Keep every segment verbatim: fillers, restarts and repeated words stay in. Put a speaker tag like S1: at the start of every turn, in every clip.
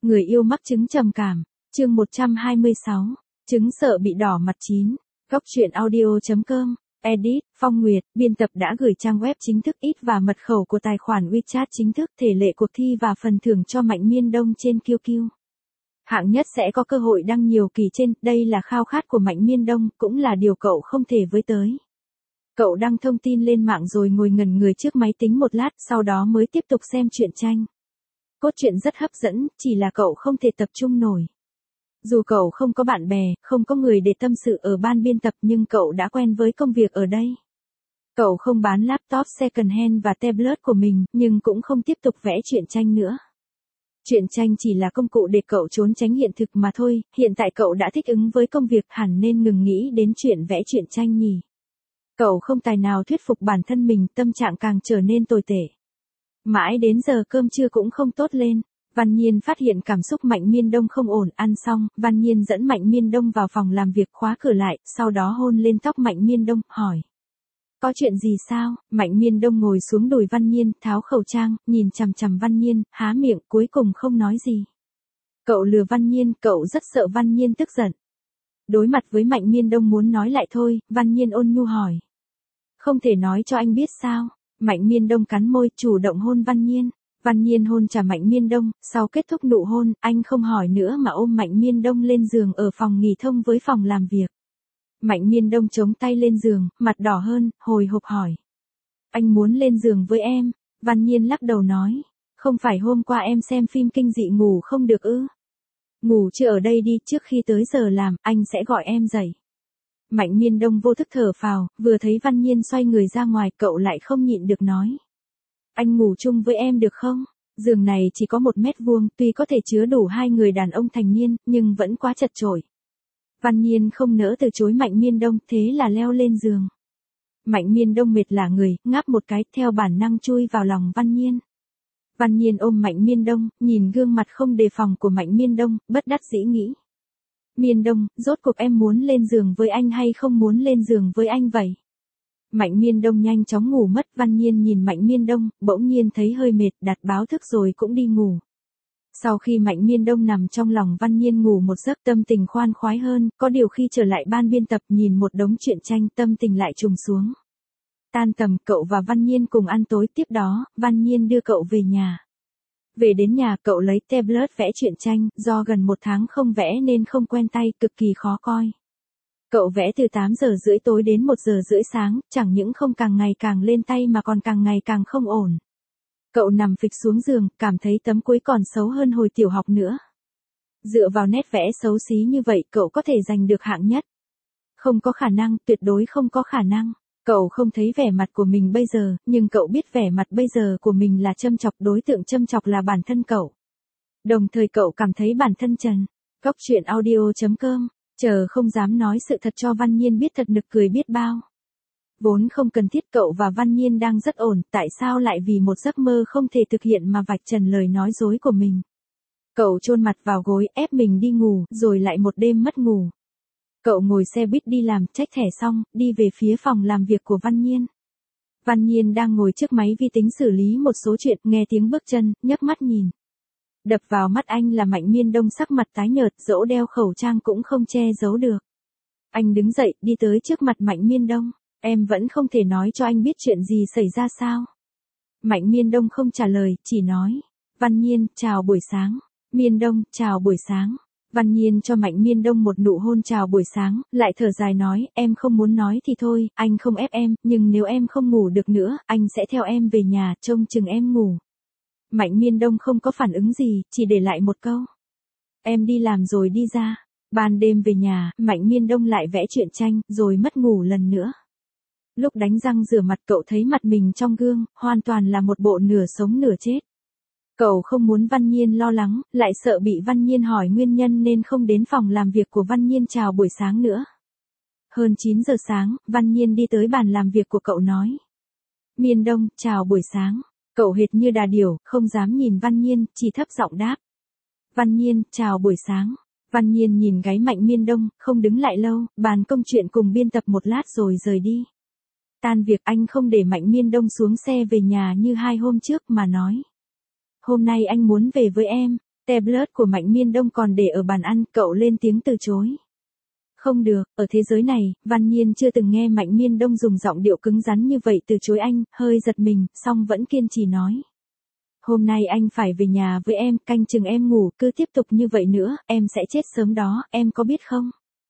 S1: Người yêu mắc chứng trầm cảm, chương một trăm hai mươi sáu, chứng sợ bị đỏ mặt chín. Góc truyện audio chấm com, edit, Phong Nguyệt, biên tập đã gửi trang web chính thức ít và mật khẩu của tài khoản WeChat chính thức, thể lệ cuộc thi và phần thưởng cho Mạnh Miên Đông trên quy quy. Hạng nhất sẽ có cơ hội đăng nhiều kỳ trên, đây là khao khát của Mạnh Miên Đông, cũng là điều cậu không thể với tới. Cậu đăng thông tin lên mạng rồi ngồi ngẩn người trước máy tính một lát, sau đó mới tiếp tục xem truyện tranh. Cốt truyện rất hấp dẫn, chỉ là cậu không thể tập trung nổi. Dù cậu không có bạn bè, không có người để tâm sự ở ban biên tập nhưng cậu đã quen với công việc ở đây. Cậu không bán laptop second hand và tablet của mình, nhưng cũng không tiếp tục vẽ truyện tranh nữa. Truyện tranh chỉ là công cụ để cậu trốn tránh hiện thực mà thôi, hiện tại cậu đã thích ứng với công việc, hẳn nên ngừng nghĩ đến chuyện vẽ truyện tranh nhỉ. Cậu không tài nào thuyết phục bản thân mình, tâm trạng càng trở nên tồi tệ. Mãi đến giờ cơm trưa cũng không tốt lên, Văn Nhiên phát hiện cảm xúc Mạnh Miên Đông không ổn, ăn xong, Văn Nhiên dẫn Mạnh Miên Đông vào phòng làm việc, khóa cửa lại, sau đó hôn lên tóc Mạnh Miên Đông, hỏi. Có chuyện gì sao? Mạnh Miên Đông ngồi xuống đùi Văn Nhiên, tháo khẩu trang, nhìn chằm chằm Văn Nhiên, há miệng, cuối cùng không nói gì. Cậu lừa Văn Nhiên, cậu rất sợ Văn Nhiên tức giận. Đối mặt với Mạnh Miên Đông muốn nói lại thôi, Văn Nhiên ôn nhu hỏi. Không thể nói cho anh biết sao? Mạnh Miên Đông cắn môi, chủ động hôn Văn Nhiên. Văn Nhiên hôn trả Mạnh Miên Đông, sau kết thúc nụ hôn, anh không hỏi nữa mà ôm Mạnh Miên Đông lên giường ở phòng nghỉ thông với phòng làm việc. Mạnh Miên Đông chống tay lên giường, mặt đỏ hơn, hồi hộp hỏi. Anh muốn lên giường với em. Văn Nhiên lắc đầu nói. Không phải hôm qua em xem phim kinh dị ngủ không được ư? Ngủ chưa ở đây đi, trước khi tới giờ làm, anh sẽ gọi em dậy. Mạnh Miên Đông vô thức thở phào, vừa thấy Văn Nhiên xoay người ra ngoài, cậu lại không nhịn được nói. Anh ngủ chung với em được không? Giường này chỉ có một mét vuông, tuy có thể chứa đủ hai người đàn ông thành niên, nhưng vẫn quá chật chội. Văn Nhiên không nỡ từ chối Mạnh Miên Đông, thế là leo lên giường. Mạnh Miên Đông mệt lả người, ngáp một cái, theo bản năng chui vào lòng Văn Nhiên. Văn Nhiên ôm Mạnh Miên Đông, nhìn gương mặt không đề phòng của Mạnh Miên Đông, bất đắc dĩ nghĩ. Miên Đông, rốt cuộc em muốn lên giường với anh hay không muốn lên giường với anh vậy? Mạnh Miên Đông nhanh chóng ngủ mất, Văn Nhiên nhìn Mạnh Miên Đông, bỗng nhiên thấy hơi mệt, đặt báo thức rồi cũng đi ngủ. Sau khi Mạnh Miên Đông nằm trong lòng Văn Nhiên ngủ một giấc, tâm tình khoan khoái hơn, có điều khi trở lại ban biên tập nhìn một đống truyện tranh, tâm tình lại trùng xuống. Tan tầm, cậu và Văn Nhiên cùng ăn tối, tiếp đó, Văn Nhiên đưa cậu về nhà. Về đến nhà, cậu lấy tablet vẽ truyện tranh, do gần một tháng không vẽ nên không quen tay, cực kỳ khó coi. Cậu vẽ từ tám giờ rưỡi tối đến một giờ rưỡi sáng, chẳng những không càng ngày càng lên tay mà còn càng ngày càng không ổn. Cậu nằm phịch xuống giường, cảm thấy tấm cuối còn xấu hơn hồi tiểu học nữa. Dựa vào nét vẽ xấu xí như vậy, cậu có thể giành được hạng nhất. Không có khả năng, tuyệt đối không có khả năng. Cậu không thấy vẻ mặt của mình bây giờ, nhưng cậu biết vẻ mặt bây giờ của mình là châm chọc, đối tượng châm chọc là bản thân cậu. Đồng thời cậu cảm thấy bản thân trần. Góc truyện audio chấm com, chờ không dám nói sự thật cho Văn Nhiên biết, thật nực cười biết bao. Vốn không cần thiết, cậu và Văn Nhiên đang rất ổn, tại sao lại vì một giấc mơ không thể thực hiện mà vạch trần lời nói dối của mình. Cậu chôn mặt vào gối, ép mình đi ngủ, rồi lại một đêm mất ngủ. Cậu ngồi xe buýt đi làm, check thẻ xong, đi về phía phòng làm việc của Văn Nhiên. Văn Nhiên đang ngồi trước máy vi tính xử lý một số chuyện, nghe tiếng bước chân, nhấc mắt nhìn. Đập vào mắt anh là Mạnh Miên Đông, sắc mặt tái nhợt, dẫu đeo khẩu trang cũng không che giấu được. Anh đứng dậy, đi tới trước mặt Mạnh Miên Đông. Em vẫn không thể nói cho anh biết chuyện gì xảy ra sao? Mạnh Miên Đông không trả lời, chỉ nói. Văn Nhiên, chào buổi sáng. Miên Đông, chào buổi sáng. Văn Nhiên cho Mạnh Miên Đông một nụ hôn chào buổi sáng, lại thở dài nói, em không muốn nói thì thôi, anh không ép em, nhưng nếu em không ngủ được nữa, anh sẽ theo em về nhà, trông chừng em ngủ. Mạnh Miên Đông không có phản ứng gì, chỉ để lại một câu. Em đi làm rồi đi ra. Ban đêm về nhà, Mạnh Miên Đông lại vẽ truyện tranh, rồi mất ngủ lần nữa. Lúc đánh răng rửa mặt, cậu thấy mặt mình trong gương, hoàn toàn là một bộ nửa sống nửa chết. Cậu không muốn Văn Nhiên lo lắng, lại sợ bị Văn Nhiên hỏi nguyên nhân nên không đến phòng làm việc của Văn Nhiên chào buổi sáng nữa. Hơn chín giờ sáng, Văn Nhiên đi tới bàn làm việc của cậu nói. Miên Đông, chào buổi sáng. Cậu hệt như đà điểu, không dám nhìn Văn Nhiên, chỉ thấp giọng đáp. Văn Nhiên, chào buổi sáng. Văn Nhiên nhìn gáy Mạnh Miên Đông, không đứng lại lâu, bàn công chuyện cùng biên tập một lát rồi rời đi. Tan việc, anh không để Mạnh Miên Đông xuống xe về nhà như hai hôm trước mà nói. Hôm nay anh muốn về với em. Tablet của Mạnh Miên Đông còn để ở bàn ăn, cậu lên tiếng từ chối. Không được, ở thế giới này, Văn Nhiên chưa từng nghe Mạnh Miên Đông dùng giọng điệu cứng rắn như vậy từ chối anh, hơi giật mình, song vẫn kiên trì nói. Hôm nay anh phải về nhà với em, canh chừng em ngủ, cứ tiếp tục như vậy nữa, em sẽ chết sớm đó, em có biết không?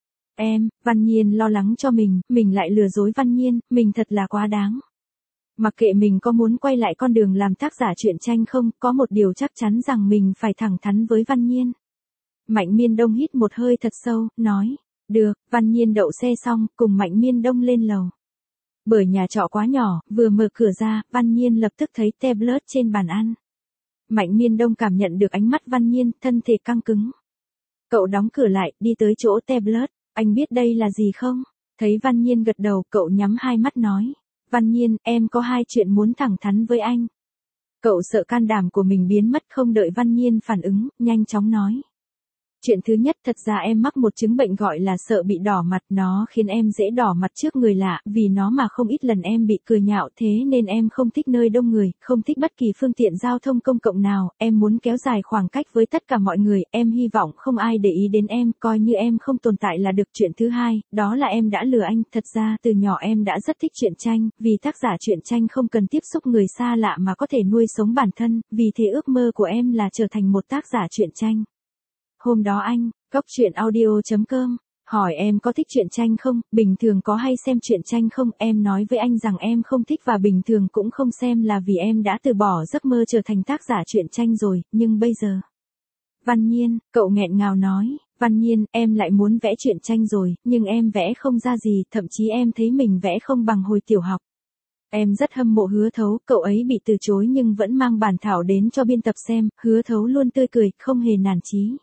S1: Em, Văn Nhiên lo lắng cho mình, mình lại lừa dối Văn Nhiên, mình thật là quá đáng. Mặc kệ mình có muốn quay lại con đường làm tác giả truyện tranh không, có một điều chắc chắn rằng mình phải thẳng thắn với Văn Nhiên. Mạnh Miên Đông hít một hơi thật sâu, nói. Được, Văn Nhiên đậu xe xong, cùng Mạnh Miên Đông lên lầu. Bởi nhà trọ quá nhỏ, vừa mở cửa ra, Văn Nhiên lập tức thấy tablet trên bàn ăn. Mạnh Miên Đông cảm nhận được ánh mắt Văn Nhiên, thân thể căng cứng. Cậu đóng cửa lại, đi tới chỗ tablet, anh biết đây là gì không? Thấy Văn Nhiên gật đầu, cậu nhắm hai mắt nói. Văn Nhiên, em có hai chuyện muốn thẳng thắn với anh. Cậu sợ can đảm của mình biến mất, không đợi Văn Nhiên phản ứng, nhanh chóng nói. Chuyện thứ nhất, thật ra em mắc một chứng bệnh gọi là sợ bị đỏ mặt, nó khiến em dễ đỏ mặt trước người lạ, vì nó mà không ít lần em bị cười nhạo, thế nên em không thích nơi đông người, không thích bất kỳ phương tiện giao thông công cộng nào, em muốn kéo dài khoảng cách với tất cả mọi người, em hy vọng không ai để ý đến em, coi như em không tồn tại là được. Chuyện thứ hai, đó là em đã lừa anh, thật ra từ nhỏ em đã rất thích truyện tranh, vì tác giả truyện tranh không cần tiếp xúc người xa lạ mà có thể nuôi sống bản thân, vì thế ước mơ của em là trở thành một tác giả truyện tranh. Hôm đó anh, Góc Truyện Audio chấm com, hỏi em có thích truyện tranh không, bình thường có hay xem truyện tranh không, em nói với anh rằng em không thích và bình thường cũng không xem là vì em đã từ bỏ giấc mơ trở thành tác giả truyện tranh rồi, nhưng bây giờ. Văn Nhiên, cậu nghẹn ngào nói, Văn Nhiên, em lại muốn vẽ truyện tranh rồi, nhưng em vẽ không ra gì, thậm chí em thấy mình vẽ không bằng hồi tiểu học. Em rất hâm mộ Hứa Thấu, cậu ấy bị từ chối nhưng vẫn mang bản thảo đến cho biên tập xem, Hứa Thấu luôn tươi cười, không hề nản chí.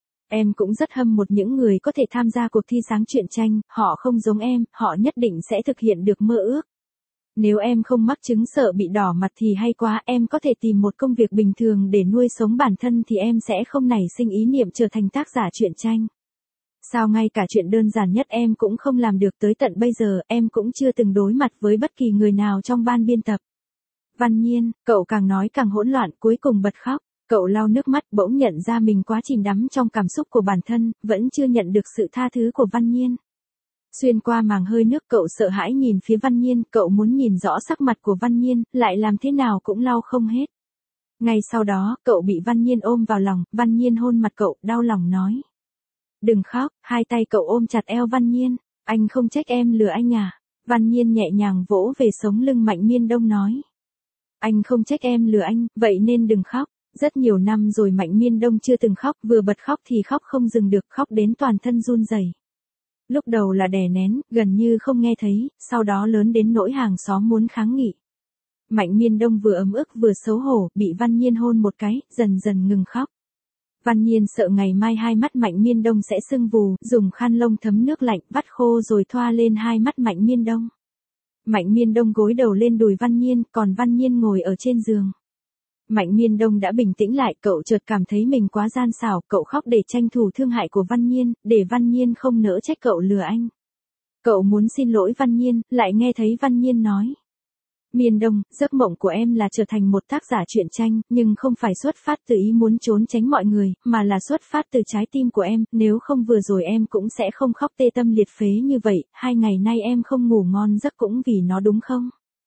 S1: Em cũng rất hâm mộ những người có thể tham gia cuộc thi sáng truyện tranh, họ không giống em, họ nhất định sẽ thực hiện được mơ ước. Nếu em không mắc chứng sợ bị đỏ mặt thì hay quá, em có thể tìm một công việc bình thường để nuôi sống bản thân thì em sẽ không nảy sinh ý niệm trở thành tác giả truyện tranh. Sao ngay cả chuyện đơn giản nhất em cũng không làm được, tới tận bây giờ em cũng chưa từng đối mặt với bất kỳ người nào trong ban biên tập. Văn Nhiên, cậu càng nói càng hỗn loạn, cuối cùng bật khóc. Cậu lau nước mắt, bỗng nhận ra mình quá chìm đắm trong cảm xúc của bản thân, vẫn chưa nhận được sự tha thứ của Văn Nhiên. Xuyên qua màng hơi nước, cậu sợ hãi nhìn phía Văn Nhiên, cậu muốn nhìn rõ sắc mặt của Văn Nhiên, lại làm thế nào cũng lau không hết. Ngay sau đó, cậu bị Văn Nhiên ôm vào lòng, Văn Nhiên hôn mặt cậu, đau lòng nói. Đừng khóc, hai tay cậu ôm chặt eo Văn Nhiên, anh không trách em lừa anh à? Văn Nhiên nhẹ nhàng vỗ về sống lưng Mạnh Miên Đông nói. Anh không trách em lừa anh, vậy nên đừng khóc. Rất nhiều năm rồi Mạnh Miên Đông chưa từng khóc, vừa bật khóc thì khóc không dừng được, khóc đến toàn thân run rẩy. Lúc đầu là đè nén, gần như không nghe thấy, sau đó lớn đến nỗi hàng xóm muốn kháng nghị. Mạnh Miên Đông vừa ấm ức vừa xấu hổ, bị Văn Nhiên hôn một cái, dần dần ngừng khóc. Văn Nhiên sợ ngày mai hai mắt Mạnh Miên Đông sẽ sưng vù, dùng khăn lông thấm nước lạnh, vắt khô rồi thoa lên hai mắt Mạnh Miên Đông. Mạnh Miên Đông gối đầu lên đùi Văn Nhiên, còn Văn Nhiên ngồi ở trên giường. Mạnh Miên Đông đã bình tĩnh lại, cậu chợt cảm thấy mình quá gian xảo, cậu khóc để tranh thủ thương hại của Văn Nhiên, để Văn Nhiên không nỡ trách cậu lừa anh. Cậu muốn xin lỗi Văn Nhiên, lại nghe thấy Văn Nhiên nói. Miên Đông, giấc mộng của em là trở thành một tác giả truyện tranh, nhưng không phải xuất phát từ ý muốn trốn tránh mọi người, mà là xuất phát từ trái tim của em, nếu không vừa rồi em cũng sẽ không khóc tê tâm liệt phế như vậy, hai ngày nay em không ngủ ngon giấc cũng vì nó đúng không?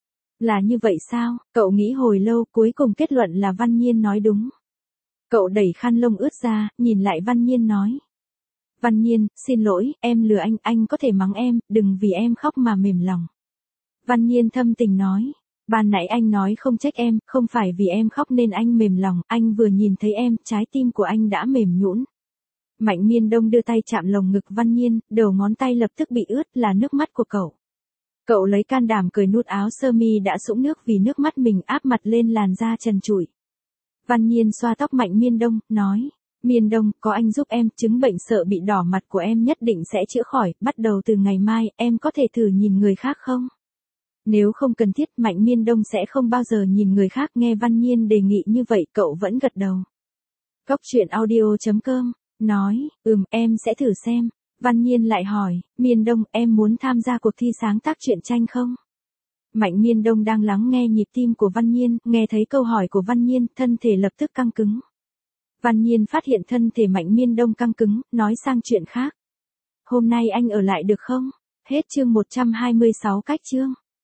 S1: Là như vậy sao? Cậu nghĩ hồi lâu, cuối cùng kết luận là Văn Nhiên nói đúng. Cậu đẩy khăn lông ướt ra, nhìn lại Văn Nhiên nói. Văn Nhiên, xin lỗi, em lừa anh, anh có thể mắng em, đừng vì em khóc mà mềm lòng. Văn Nhiên thâm tình nói. Ban nãy anh nói không trách em, không phải vì em khóc nên anh mềm lòng, anh vừa nhìn thấy em, trái tim của anh đã mềm nhũn. Mạnh Miên Đông đưa tay chạm lồng ngực Văn Nhiên, đầu ngón tay lập tức bị ướt là nước mắt của cậu. Cậu lấy can đảm cởi nút áo sơ mi đã sũng nước vì nước mắt mình áp mặt lên làn da trần trụi. Văn Nhiên xoa tóc Mạnh Miên Đông, nói. Miên Đông, có anh giúp em, chứng bệnh sợ bị đỏ mặt của em nhất định sẽ chữa khỏi, bắt đầu từ ngày mai, em có thể thử nhìn người khác không? Nếu không cần thiết, Mạnh Miên Đông sẽ không bao giờ nhìn người khác, nghe Văn Nhiên đề nghị như vậy, cậu vẫn gật đầu. Góc Truyện Audio chấm com, nói, ừm, em sẽ thử xem. Văn Nhiên lại hỏi, Miên Đông, em muốn tham gia cuộc thi sáng tác truyện tranh không? Mạnh Miên Đông đang lắng nghe nhịp tim của Văn Nhiên, nghe thấy câu hỏi của Văn Nhiên, thân thể lập tức căng cứng. Văn Nhiên phát hiện thân thể Mạnh Miên Đông căng cứng, nói sang chuyện khác. Hôm nay anh ở lại được không? Hết chương một trăm hai mươi sáu cách chương.